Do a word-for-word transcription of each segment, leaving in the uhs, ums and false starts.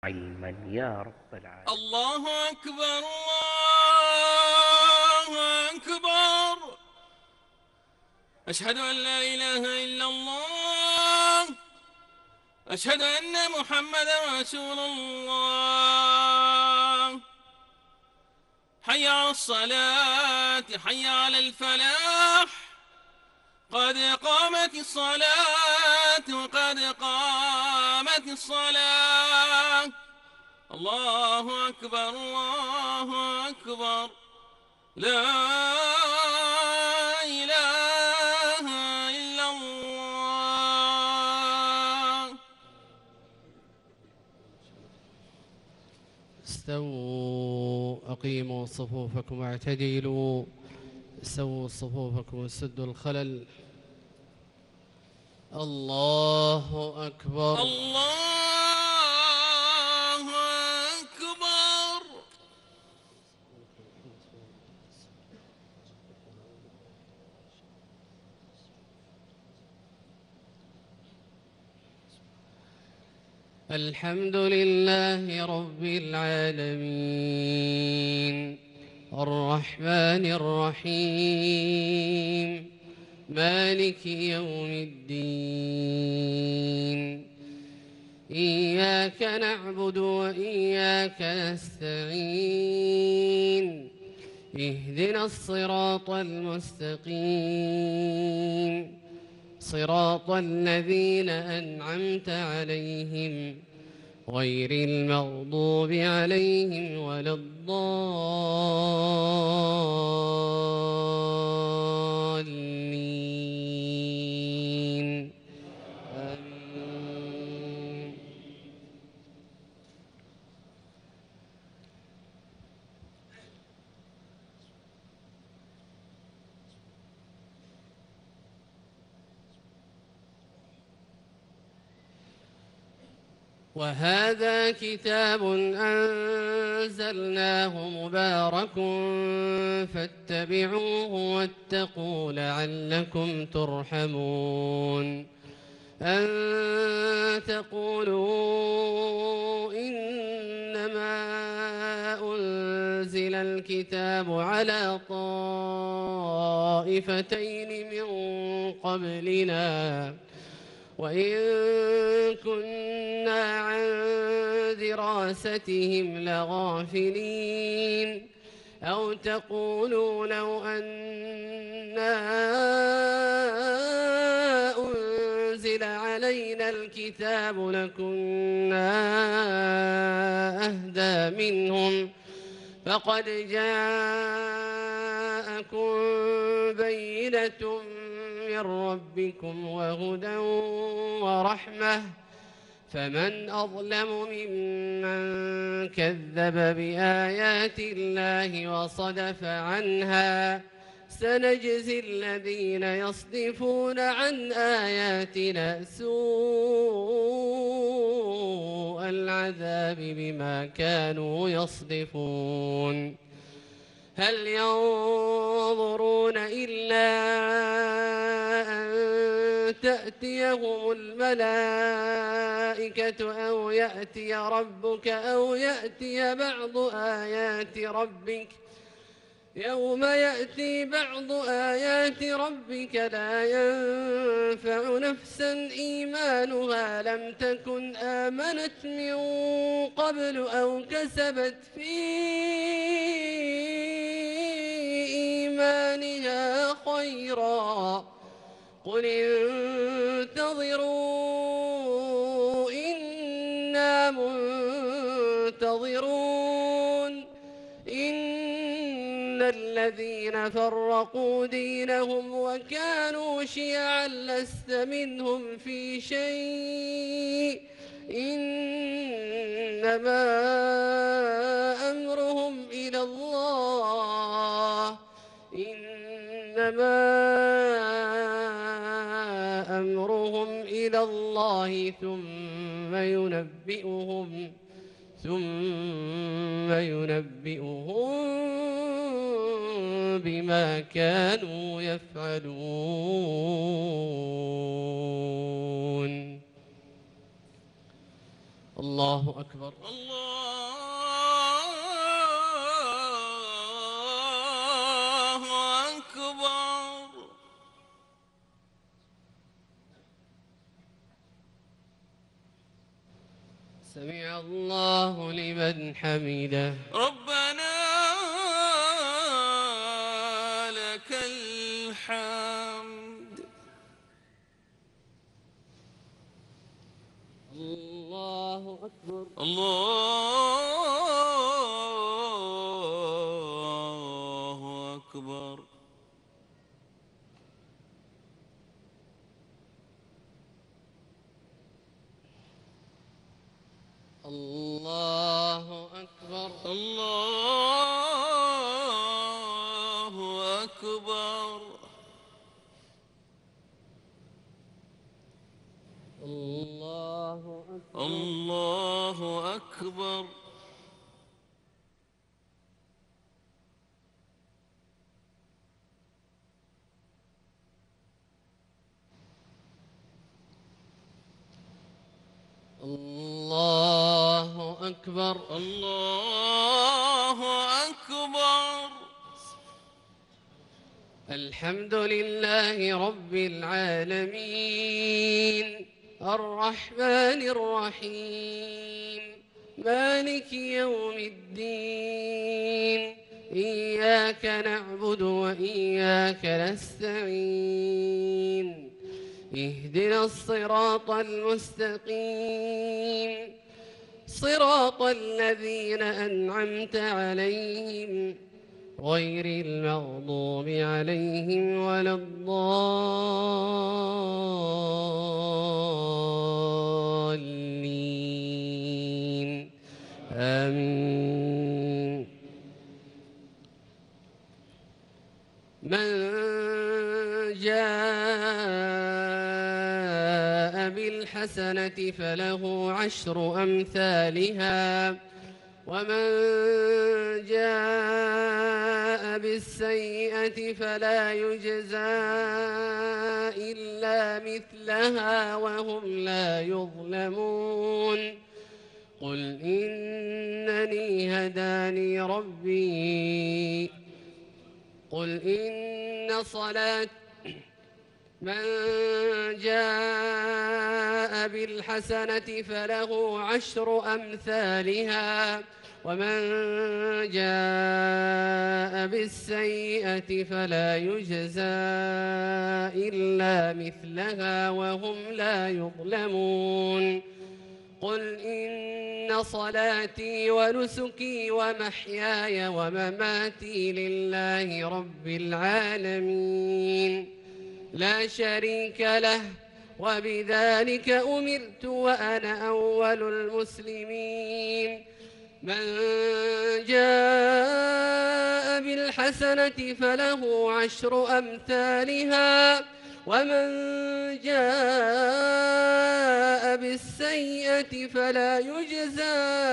علما يا رب العالمين. الله أكبر الله أكبر. أشهد أن لا إله إلا الله. أشهد أن محمدا رسول الله. حي على الصلاة حي على الفلاح. قد قامت الصلاة قد قامت الصلاة. الله أكبر الله أكبر. لا إله إلا الله. استووا أقيموا صفوفكم واعتدلوا. سووا صفوفكم وسدوا الخلل. الله أكبر. الله أكبر. الحمد لله رب العالمين الرحمن الرحيم مالك يوم الدين. إياك نعبد وإياك نستعين. اهدنا الصراط المستقيم صراط الذين أنعمت عليهم غير المغضوب عليهم ولا الضالين. آمين. وهذا كتاب أنزلناه مبارك فاتبعوه واتقوا لعلكم ترحمون. أن تقولوا إنما أنزل الكتاب على طائفتين من قبلنا وإن كنا عن دراستهم لغافلين. أو تقولوا لو أنا أنزل علينا الكتاب لكنا أهدى منهم فقد جاءكم بينة من ربكم وهدى ورحمة فمن أظلم ممن كذب بآيات الله وصدف عنها. سنجزي الذين يصدفون عن آياتنا سوء العذاب بما كانوا يصدفون. هل ينظرون إلا أن تأتيهم الملائكة أو يأتي ربك أو يأتي بعض آيات ربك يوم يأتي بعض آيات ربك لا ينفع نفسا إيمانها لم تكن آمنت من قبل أو كسبت في إيمانها خيرا قل انتظروا إنا منتظرون. إن الذين فرقوا دينهم وكانوا شيعا لست منهم في شيء إنما أمرهم إلى الله إنما أمرهم إلى الله ثم ينبئهم ثم ينبئهم بما كانوا يفعلون. الله أكبر. الله أكبر. سمع الله لمن حمده. ربنا لك الحمد. الله أكبر. الله أكبر. الله أكبر. الله أكبر. الله أكبر. الله أكبر. الله أكبر. الله أكبر. الحمد لله رب العالمين الرحمن الرحيم مالك يوم الدين إياك نعبد وإياك نستعين اهدنا الصراط المستقيم صراط الذين أنعمت عليهم غير المغضوب عليهم ولا الضالين آمين. من جاء بالحسنة فله عشر أمثالها ومن جاء بالسيئة فلا يجزى إلا مثلها وهم لا يظلمون. قل إنني هداني ربي قل إن صلاة من جاء بالحسنة فله عشر أمثالها ومن جاء بالسيئة فلا يجزى إلا مثلها وهم لا يظلمون. قل إن صلاتي ونسكي ومحياي ومماتي لله رب العالمين لا شريك له وبذلك أمرت وأنا أول المسلمين. من جاء بالحسنة فله عشر أمثالها ومن جاء بالسيئة فلا يجزى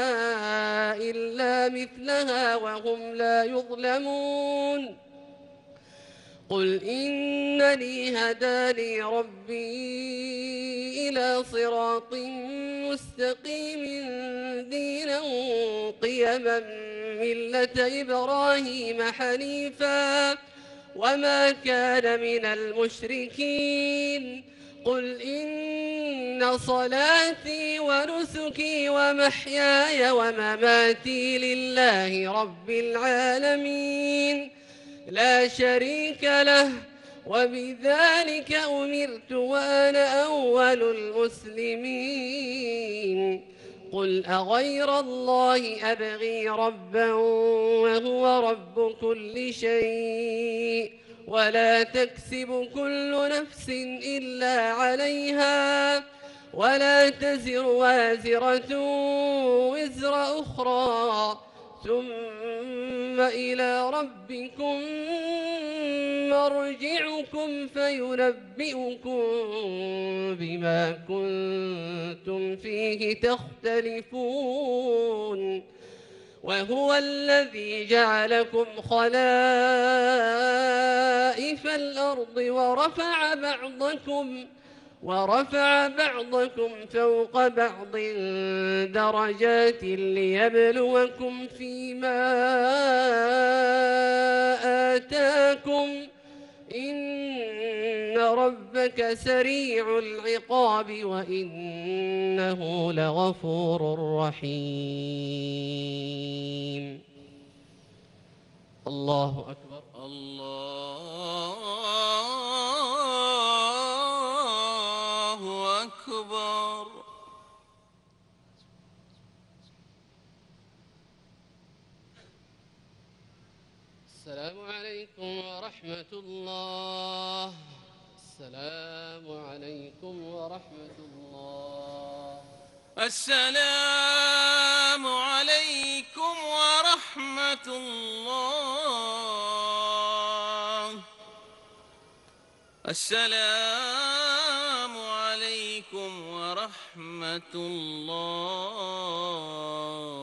إلا مثلها وهم لا يظلمون. قل إنني هداني ربي إلى صراط مستقيم دينا قيما ملة إبراهيم حنيفا وما كان من المشركين. قل إن صلاتي ونسكي ومحياي ومماتي لله رب العالمين لا شريك له وبذلك أمرت وأنا أول المسلمين. قل أغير الله أبغي ربا وهو رب كل شيء ولا تكسب كل نفس إلا عليها ولا تزر وازرة وزر أخرى ثم إلى ربكم مرجعكم فينبئكم بما كنتم فيه تختلفون. وهو الذي جعلكم خلائف الأرض ورفع بعضكم ورفع بعضكم فوق بعض درجات ليبلوكم فيما آتاكم إن ربك سريع العقاب وإنه لغفور رحيم. الله أكبر. الله أكبر. السلام عليكم ورحمة الله. السلام عليكم ورحمة الله. السلام عليكم ورحمة الله. السلام عليكم ورحمة الله.